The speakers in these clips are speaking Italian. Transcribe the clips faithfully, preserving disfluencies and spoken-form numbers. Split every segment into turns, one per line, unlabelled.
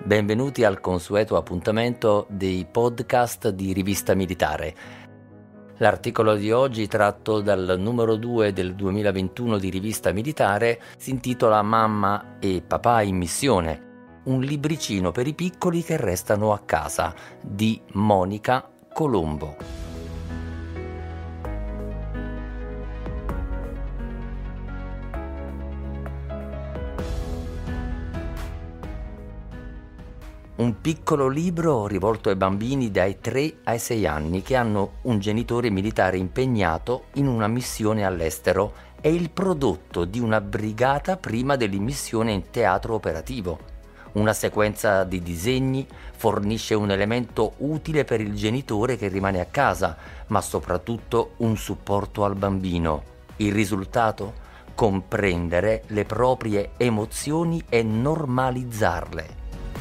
Benvenuti al consueto appuntamento dei podcast di Rivista Militare. L'articolo di oggi, tratto dal numero due del duemilaventuno di Rivista Militare, si intitola Mamma e papà in missione, un libricino per i piccoli che restano a casa, di Monica Colombo. Un piccolo libro rivolto ai bambini dai tre ai sei anni che hanno un genitore militare impegnato in una missione all'estero. È il prodotto di una brigata prima dell'immissione in teatro operativo. Una sequenza di disegni fornisce un elemento utile per il genitore che rimane a casa, ma soprattutto un supporto al bambino. Il risultato? Comprendere le proprie emozioni e normalizzarle.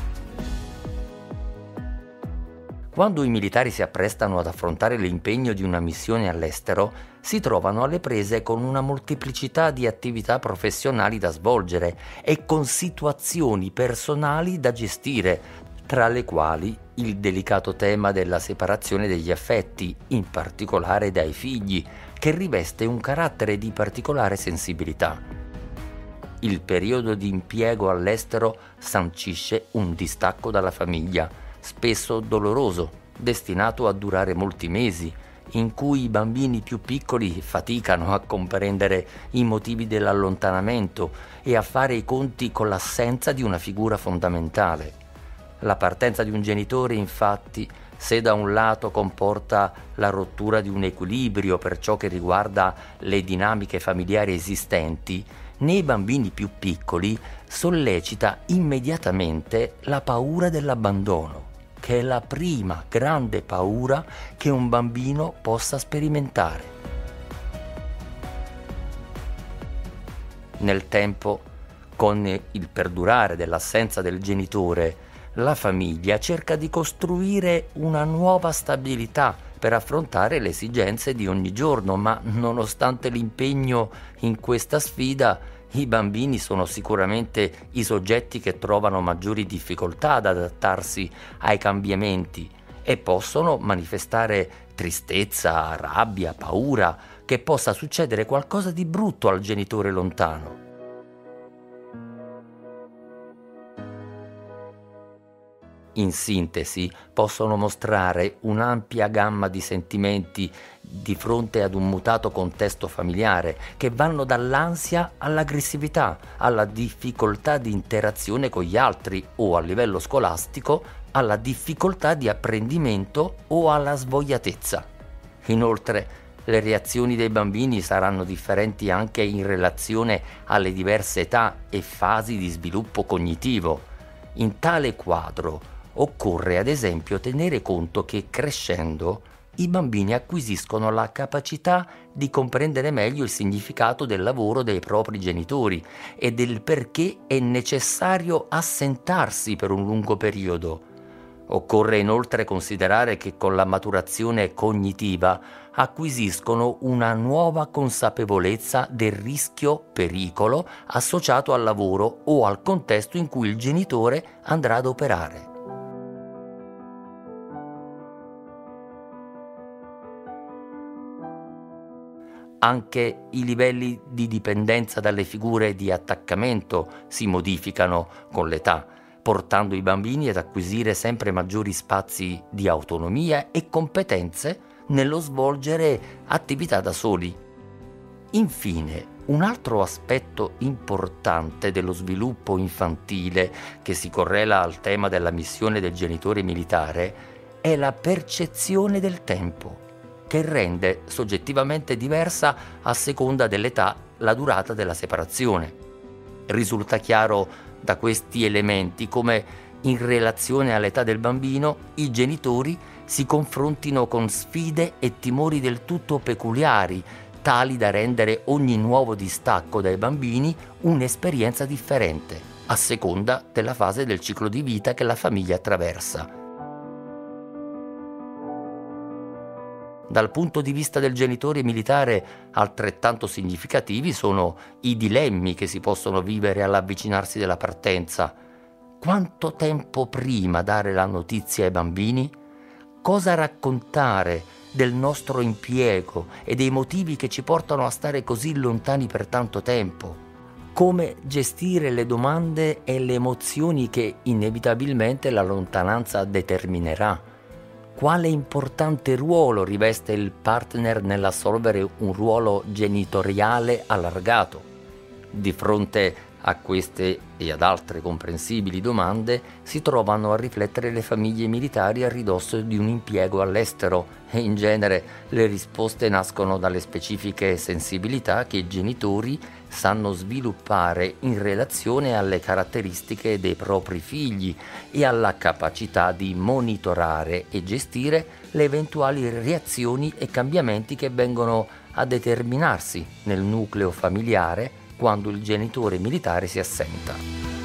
Quando i militari si apprestano ad affrontare l'impegno di una missione all'estero, si trovano alle prese con una molteplicità di attività professionali da svolgere e con situazioni personali da gestire, tra le quali il delicato tema della separazione degli affetti, in particolare dai figli, che riveste un carattere di particolare sensibilità. Il periodo di impiego all'estero sancisce un distacco dalla famiglia, spesso doloroso, destinato a durare molti mesi, in cui i bambini più piccoli faticano a comprendere i motivi dell'allontanamento e a fare i conti con l'assenza di una figura fondamentale. La partenza di un genitore, infatti, se da un lato comporta la rottura di un equilibrio per ciò che riguarda le dinamiche familiari esistenti, nei bambini più piccoli sollecita immediatamente la paura dell'abbandono, che è la prima grande paura che un bambino possa sperimentare. Nel tempo, con il perdurare dell'assenza del genitore, la famiglia cerca di costruire una nuova stabilità per affrontare le esigenze di ogni giorno, ma nonostante l'impegno in questa sfida, i bambini sono sicuramente i soggetti che trovano maggiori difficoltà ad adattarsi ai cambiamenti e possono manifestare tristezza, rabbia, paura, che possa succedere qualcosa di brutto al genitore lontano. In sintesi, possono mostrare un'ampia gamma di sentimenti di fronte ad un mutato contesto familiare, che vanno dall'ansia all'aggressività, alla difficoltà di interazione con gli altri o a livello scolastico, alla difficoltà di apprendimento o alla svogliatezza. Inoltre, le reazioni dei bambini saranno differenti anche in relazione alle diverse età e fasi di sviluppo cognitivo. In tale quadro, occorre ad esempio tenere conto che crescendo i bambini acquisiscono la capacità di comprendere meglio il significato del lavoro dei propri genitori e del perché è necessario assentarsi per un lungo periodo. Occorre inoltre considerare che con la maturazione cognitiva acquisiscono una nuova consapevolezza del rischio-pericolo associato al lavoro o al contesto in cui il genitore andrà ad operare. Anche i livelli di dipendenza dalle figure di attaccamento si modificano con l'età, portando i bambini ad acquisire sempre maggiori spazi di autonomia e competenze nello svolgere attività da soli. Infine, un altro aspetto importante dello sviluppo infantile che si correla al tema della missione del genitore militare è la percezione del tempo, che rende soggettivamente diversa a seconda dell'età la durata della separazione. Risulta chiaro da questi elementi come, in relazione all'età del bambino, i genitori si confrontino con sfide e timori del tutto peculiari, tali da rendere ogni nuovo distacco dai bambini un'esperienza differente, a seconda della fase del ciclo di vita che la famiglia attraversa. Dal punto di vista del genitore militare, altrettanto significativi sono i dilemmi che si possono vivere all'avvicinarsi della partenza. Quanto tempo prima dare la notizia ai bambini? Cosa raccontare del nostro impiego e dei motivi che ci portano a stare così lontani per tanto tempo? Come gestire le domande e le emozioni che inevitabilmente la lontananza determinerà? Quale importante ruolo riveste il partner nell'assolvere un ruolo genitoriale allargato? Di fronte a queste e ad altre comprensibili domande si trovano a riflettere le famiglie militari a ridosso di un impiego all'estero e in genere le risposte nascono dalle specifiche sensibilità che i genitori sanno sviluppare in relazione alle caratteristiche dei propri figli e alla capacità di monitorare e gestire le eventuali reazioni e cambiamenti che vengono a determinarsi nel nucleo familiare quando il genitore militare si assenta.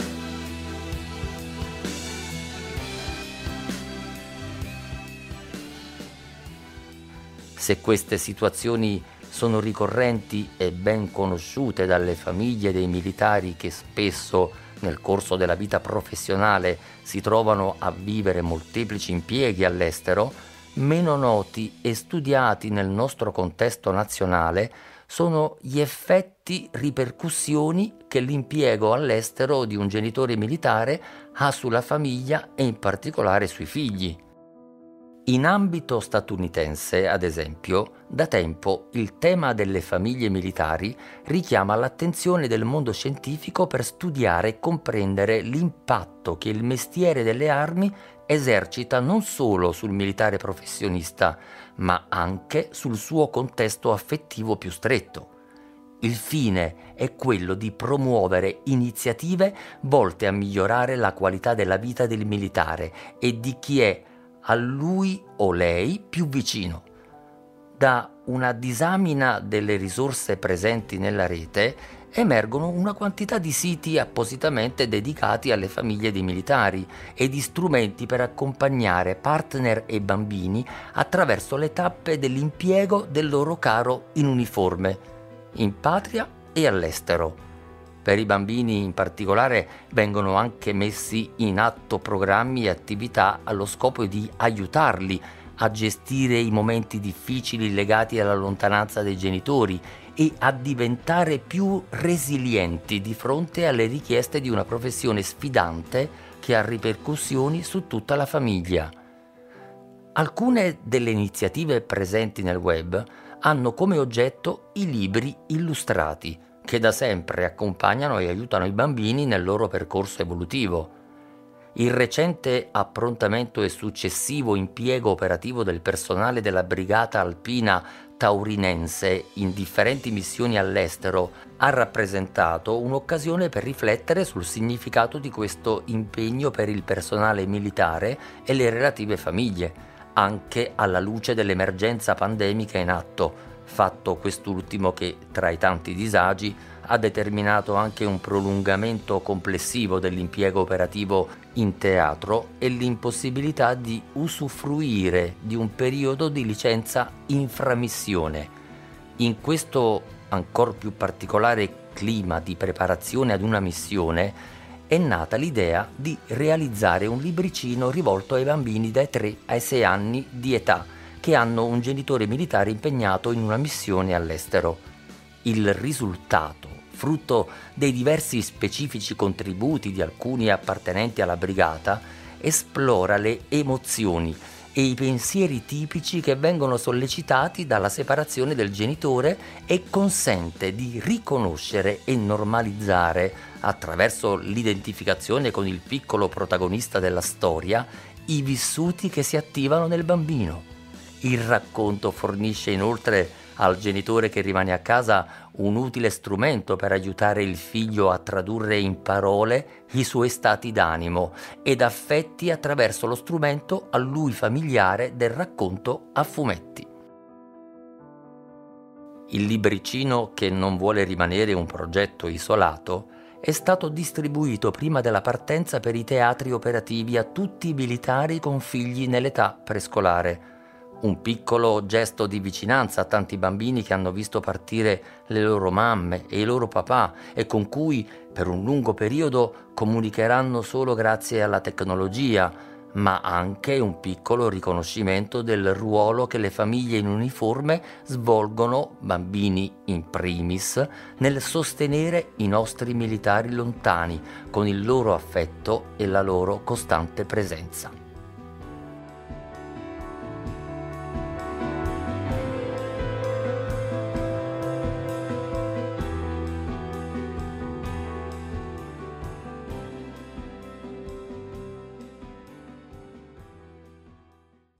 Se queste situazioni sono ricorrenti e ben conosciute dalle famiglie dei militari che spesso nel corso della vita professionale si trovano a vivere molteplici impieghi all'estero, meno noti e studiati nel nostro contesto nazionale sono gli effetti ripercussioni che l'impiego all'estero di un genitore militare ha sulla famiglia e in particolare sui figli. In ambito statunitense, ad esempio, da tempo il tema delle famiglie militari richiama l'attenzione del mondo scientifico per studiare e comprendere l'impatto che il mestiere delle armi esercita non solo sul militare professionista, ma anche sul suo contesto affettivo più stretto. Il fine è quello di promuovere iniziative volte a migliorare la qualità della vita del militare e di chi è a lui o lei più vicino. Da una disamina delle risorse presenti nella rete emergono una quantità di siti appositamente dedicati alle famiglie dei militari e di strumenti per accompagnare partner e bambini attraverso le tappe dell'impiego del loro caro in uniforme, in patria e all'estero. Per i bambini in particolare vengono anche messi in atto programmi e attività allo scopo di aiutarli a gestire i momenti difficili legati alla lontananza dei genitori e a diventare più resilienti di fronte alle richieste di una professione sfidante che ha ripercussioni su tutta la famiglia. Alcune delle iniziative presenti nel web hanno come oggetto i libri illustrati, che da sempre accompagnano e aiutano i bambini nel loro percorso evolutivo. Il recente approntamento e successivo impiego operativo del personale della Brigata Alpina Taurinense in differenti missioni all'estero ha rappresentato un'occasione per riflettere sul significato di questo impegno per il personale militare e le relative famiglie, anche alla luce dell'emergenza pandemica in atto, fatto quest'ultimo che, tra i tanti disagi, ha determinato anche un prolungamento complessivo dell'impiego operativo in teatro e l'impossibilità di usufruire di un periodo di licenza inframissione. In questo ancor più particolare clima di preparazione ad una missione è nata l'idea di realizzare un libricino rivolto ai bambini dai tre ai sei anni di età che hanno un genitore militare impegnato in una missione all'estero. Il risultato, frutto dei diversi specifici contributi di alcuni appartenenti alla brigata, esplora le emozioni e i pensieri tipici che vengono sollecitati dalla separazione del genitore e consente di riconoscere e normalizzare, attraverso l'identificazione con il piccolo protagonista della storia, i vissuti che si attivano nel bambino. Il racconto fornisce inoltre al genitore che rimane a casa un utile strumento per aiutare il figlio a tradurre in parole i suoi stati d'animo ed affetti attraverso lo strumento a lui familiare del racconto a fumetti. Il libricino, che non vuole rimanere un progetto isolato, è stato distribuito prima della partenza per i teatri operativi a tutti i militari con figli nell'età prescolare. Un piccolo gesto di vicinanza a tanti bambini che hanno visto partire le loro mamme e i loro papà e con cui per un lungo periodo comunicheranno solo grazie alla tecnologia, ma anche un piccolo riconoscimento del ruolo che le famiglie in uniforme svolgono, bambini in primis, nel sostenere i nostri militari lontani con il loro affetto e la loro costante presenza.